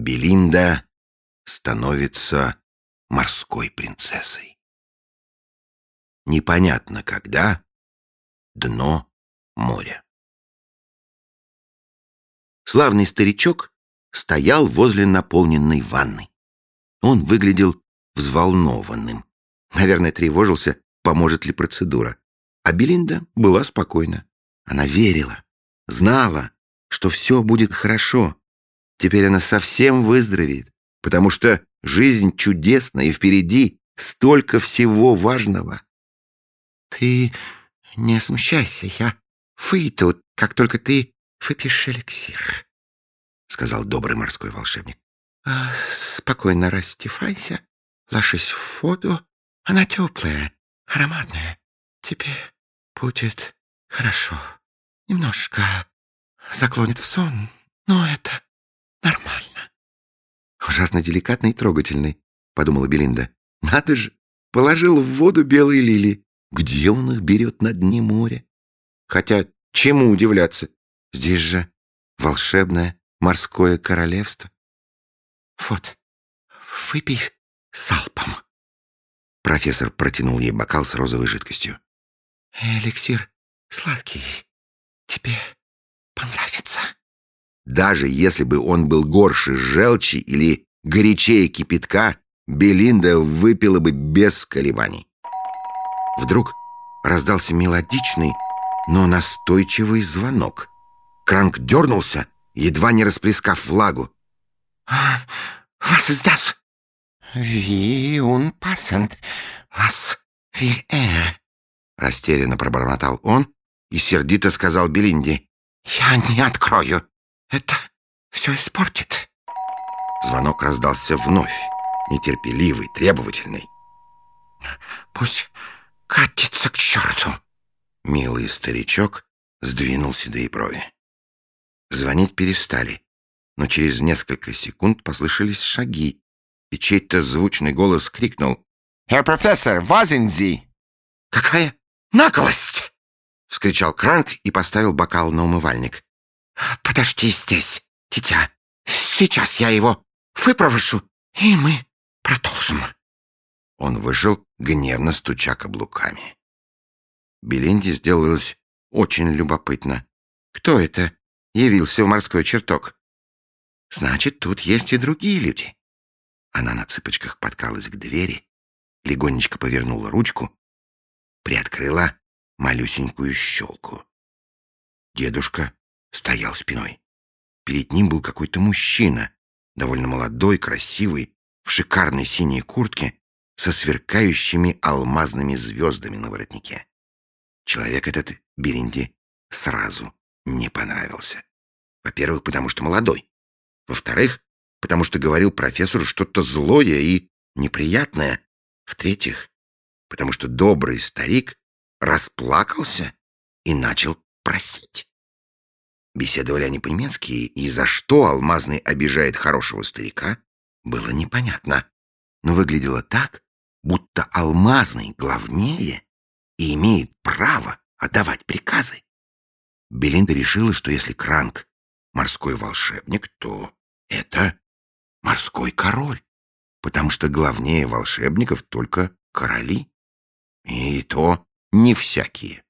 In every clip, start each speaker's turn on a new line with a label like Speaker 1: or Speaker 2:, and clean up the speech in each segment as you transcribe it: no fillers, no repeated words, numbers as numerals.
Speaker 1: Белинда становится морской принцессой. Непонятно когда. Дно моря. Славный старичок стоял возле наполненной ванны. Он выглядел взволнованным. Наверное, тревожился, поможет ли процедура. А Белинда была спокойна. Она верила, знала, что все будет хорошо. Теперь она совсем выздоровеет, потому что жизнь чудесна, и впереди столько всего важного. «Ты не смущайся, я выйду, как только ты выпьешь эликсир», — сказал добрый морской волшебник. «Спокойно раздевайся, ложись в воду. Она теплая, ароматная. Тебе будет хорошо. Немножко заклонит в сон, но это нормально». «Ужасно деликатный и трогательный», — подумала Белинда. «Надо же, положил в воду белые лилии. Где он их берет на дне моря? Хотя, чему удивляться? Здесь же волшебное морское королевство. Вот, выпей залпом». Профессор протянул ей бокал с розовой жидкостью. «Эликсир сладкий. Тебе понравится». Даже если бы он был горше желчи или горячее кипятка, Белинда выпила бы без колебаний. Вдруг раздался мелодичный, но настойчивый звонок. Кранк дернулся, едва не расплескав влагу. «Was ist das?» «Wie unpassend. Was will er?» Растерянно пробормотал он и сердито сказал Белинде: «Я не открою. Это все испортит». Звонок раздался вновь, нетерпеливый, требовательный. «Пусть катится к черту!» Милый старичок сдвинул седые брови. Звонить перестали, но через несколько секунд послышались шаги, и чей-то звучный голос крикнул: «Herr Professor, wo sind Sie?» «Какая наглость!» — вскричал Кранк и поставил бокал на умывальник. «Подожди здесь, дитя. Сейчас я его выпровожу, и мы продолжим». Он вышел, гневно стуча каблуками. Белинде сделалось очень любопытно. Кто это явился в морской чертог? Значит, тут есть и другие люди. Она на цыпочках подкралась к двери, легонечко повернула ручку, приоткрыла малюсенькую щелку. Дедушка стоял спиной. Перед ним был какой-то мужчина, довольно молодой, красивый, в шикарной синей куртке со сверкающими алмазными звездами на воротнике. Человек этот Белинде сразу не понравился. Во-первых, потому что молодой. Во-вторых, потому что говорил профессору что-то злое и неприятное. В-третьих, потому что добрый старик расплакался и начал просить. Беседовали они по-немецки, и за что Алмазный обижает хорошего старика, было непонятно. Но выглядело так, будто Алмазный главнее и имеет право отдавать приказы. Белинда решила, что если Кранк морской волшебник, то это морской король, потому что главнее волшебников только короли. И то не всякие.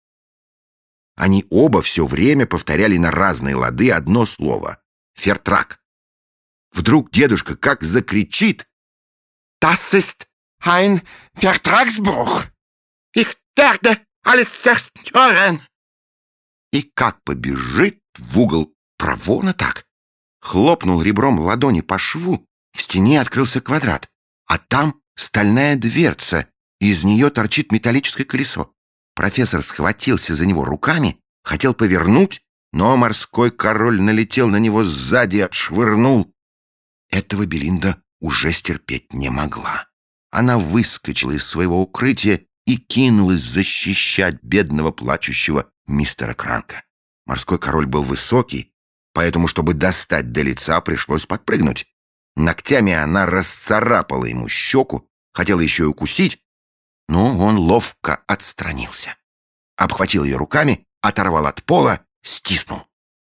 Speaker 1: Они оба все время повторяли на разные лады одно слово — «фертрак». Вдруг дедушка как закричит: «Das ist ein Vertragsbruch! Ich werde alles zerstören!» И как побежит в угол проворно так. Хлопнул ребром ладони по шву, в стене открылся квадрат, а там стальная дверца, и из нее торчит металлическое колесо. Профессор схватился за него руками, хотел повернуть, но морской король налетел на него сзади и отшвырнул. Этого Белинда уже стерпеть не могла. Она выскочила из своего укрытия и кинулась защищать бедного плачущего мистера Кранка. Морской король был высокий, поэтому, чтобы достать до лица, пришлось подпрыгнуть. Ногтями она расцарапала ему щеку, хотела еще и укусить, но он ловко отстранился. Обхватил ее руками, оторвал от пола, стиснул.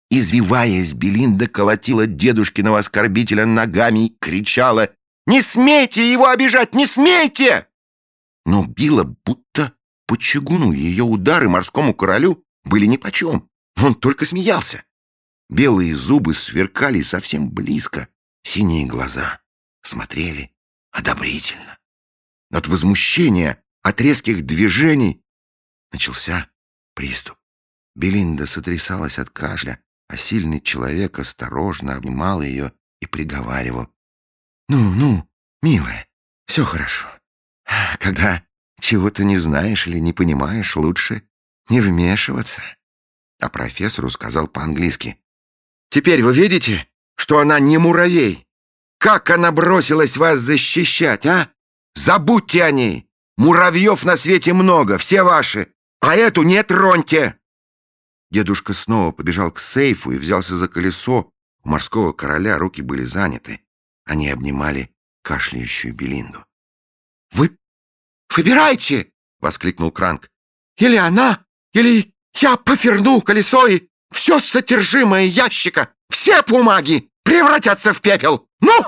Speaker 1: Извиваясь, Белинда колотила дедушкиного оскорбителя ногами и кричала: «Не смейте его обижать! Не смейте!» Но била будто по чугуну, и ее удары морскому королю были нипочем. Он только смеялся. Белые зубы сверкали совсем близко, синие глаза смотрели одобрительно. От возмущения, от резких движений начался приступ. Белинда сотрясалась от кашля, а сильный человек осторожно обнимал ее и приговаривал: «Ну, милая, все хорошо. Когда чего-то не знаешь или не понимаешь, лучше не вмешиваться». А профессору сказал по-английски: «Теперь вы видите, что она не муравей? Как она бросилась вас защищать, а? Забудьте о ней! Муравьев на свете много, все ваши, а эту не троньте!» Дедушка снова побежал к сейфу и взялся за колесо. У морского короля руки были заняты. Они обнимали кашляющую Белинду. «Вы выбирайте!» — воскликнул Кранк. «Или она, или я поверну колесо, и все содержимое ящика, все бумаги превратятся в пепел! Ну!»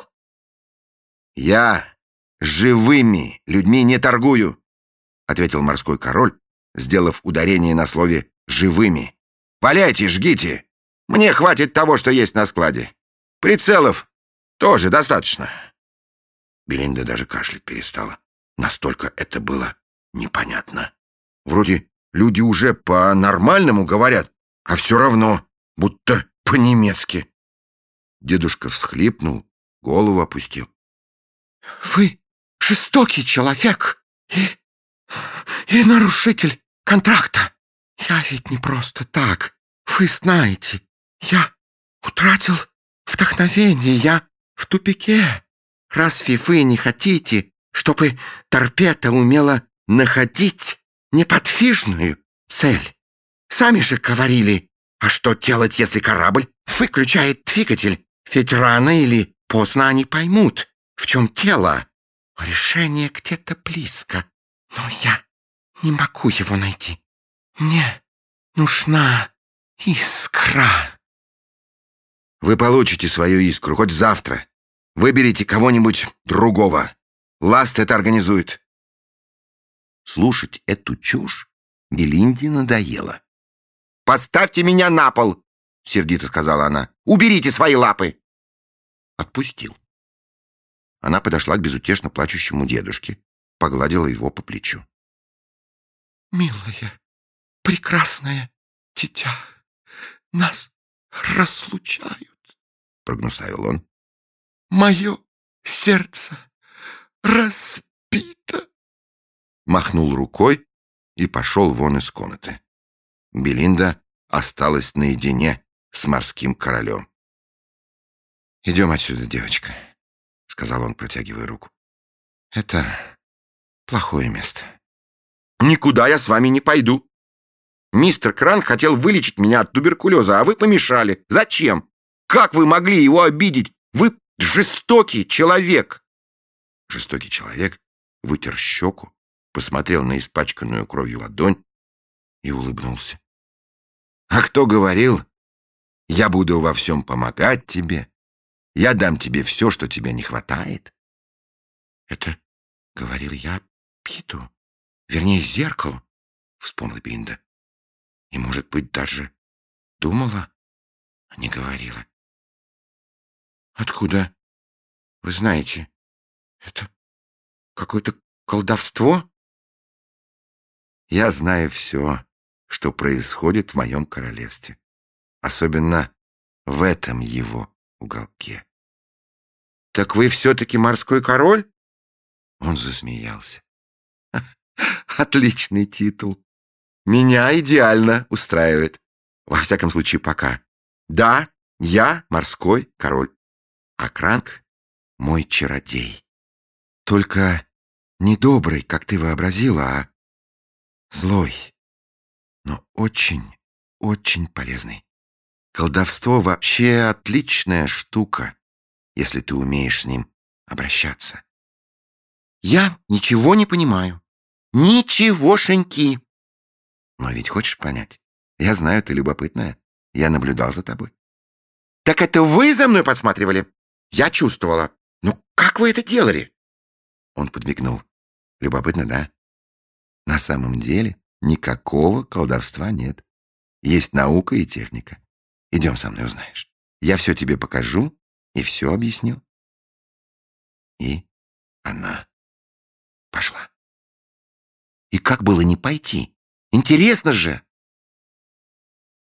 Speaker 1: «Я живыми людьми не торгую», — ответил морской король, сделав ударение на слове «живыми». «Валяйте, жгите! Мне хватит того, что есть на складе. Прицелов тоже достаточно». Белинда даже кашлять перестала. Настолько это было непонятно. Вроде люди уже по-нормальному говорят, а все равно будто по-немецки. Дедушка всхлипнул, голову опустил. «Вы жестокий человек и нарушитель контракта. Я ведь не просто так. Вы знаете, я утратил вдохновение, я в тупике. Разве вы не хотите, чтобы торпеда умела находить неподвижную цель? Сами же говорили, а что делать, если корабль выключает двигатель? Ведь рано или поздно они поймут, в чем дело. Решение где-то близко, но я не могу его найти. Мне нужна искра». «Вы получите свою искру хоть завтра. Выберите кого-нибудь другого. Ласт это организует». Слушать эту чушь Белинде надоело. «Поставьте меня на пол!» — сердито сказала она. «Уберите свои лапы!» Отпустил. Она подошла к безутешно плачущему дедушке, погладила его по плечу. «Милая, прекрасное дитя, нас разлучают», — прогнусавил он. «Мое сердце разбито». Махнул рукой и пошел вон из комнаты. Белинда осталась наедине с морским королем. «Идем отсюда, девочка», — сказал он, протягивая руку. «Это плохое место». «Никуда я с вами не пойду. Мистер Кранк хотел вылечить меня от туберкулеза, а вы помешали. Зачем? Как вы могли его обидеть? Вы жестокий человек!» Жестокий человек вытер щеку, посмотрел на испачканную кровью ладонь и улыбнулся. «А кто говорил, я буду во всем помогать тебе? Я дам тебе все, что тебе не хватает?» «Это говорил я Питу, вернее, зеркалу», — вспомнила Белинда. «И, может быть, даже думала, а не говорила». «Откуда вы знаете? Это какое-то колдовство?» «Я знаю все, что происходит в моем королевстве, особенно в этом его уголке». «Так вы все-таки морской король?» Он засмеялся. «Отличный титул. Меня идеально устраивает. Во всяком случае, пока. Да, я морской король, а Кранк — мой чародей. Только не добрый, как ты вообразила, а злой, но очень, очень полезный. Колдовство вообще отличная штука, если ты умеешь с ним обращаться». «Я ничего не понимаю. Ничегошеньки». «Но ведь хочешь понять? Я знаю, ты любопытная. Я наблюдал за тобой. Так это вы за мной подсматривали? Я чувствовала. Ну, как вы это делали? Он подмигнул. Любопытно, да? На самом деле никакого колдовства нет. Есть наука и техника. Идем со мной, узнаешь. Я все тебе покажу и все объясню. И она пошла. И как было не пойти? Интересно же!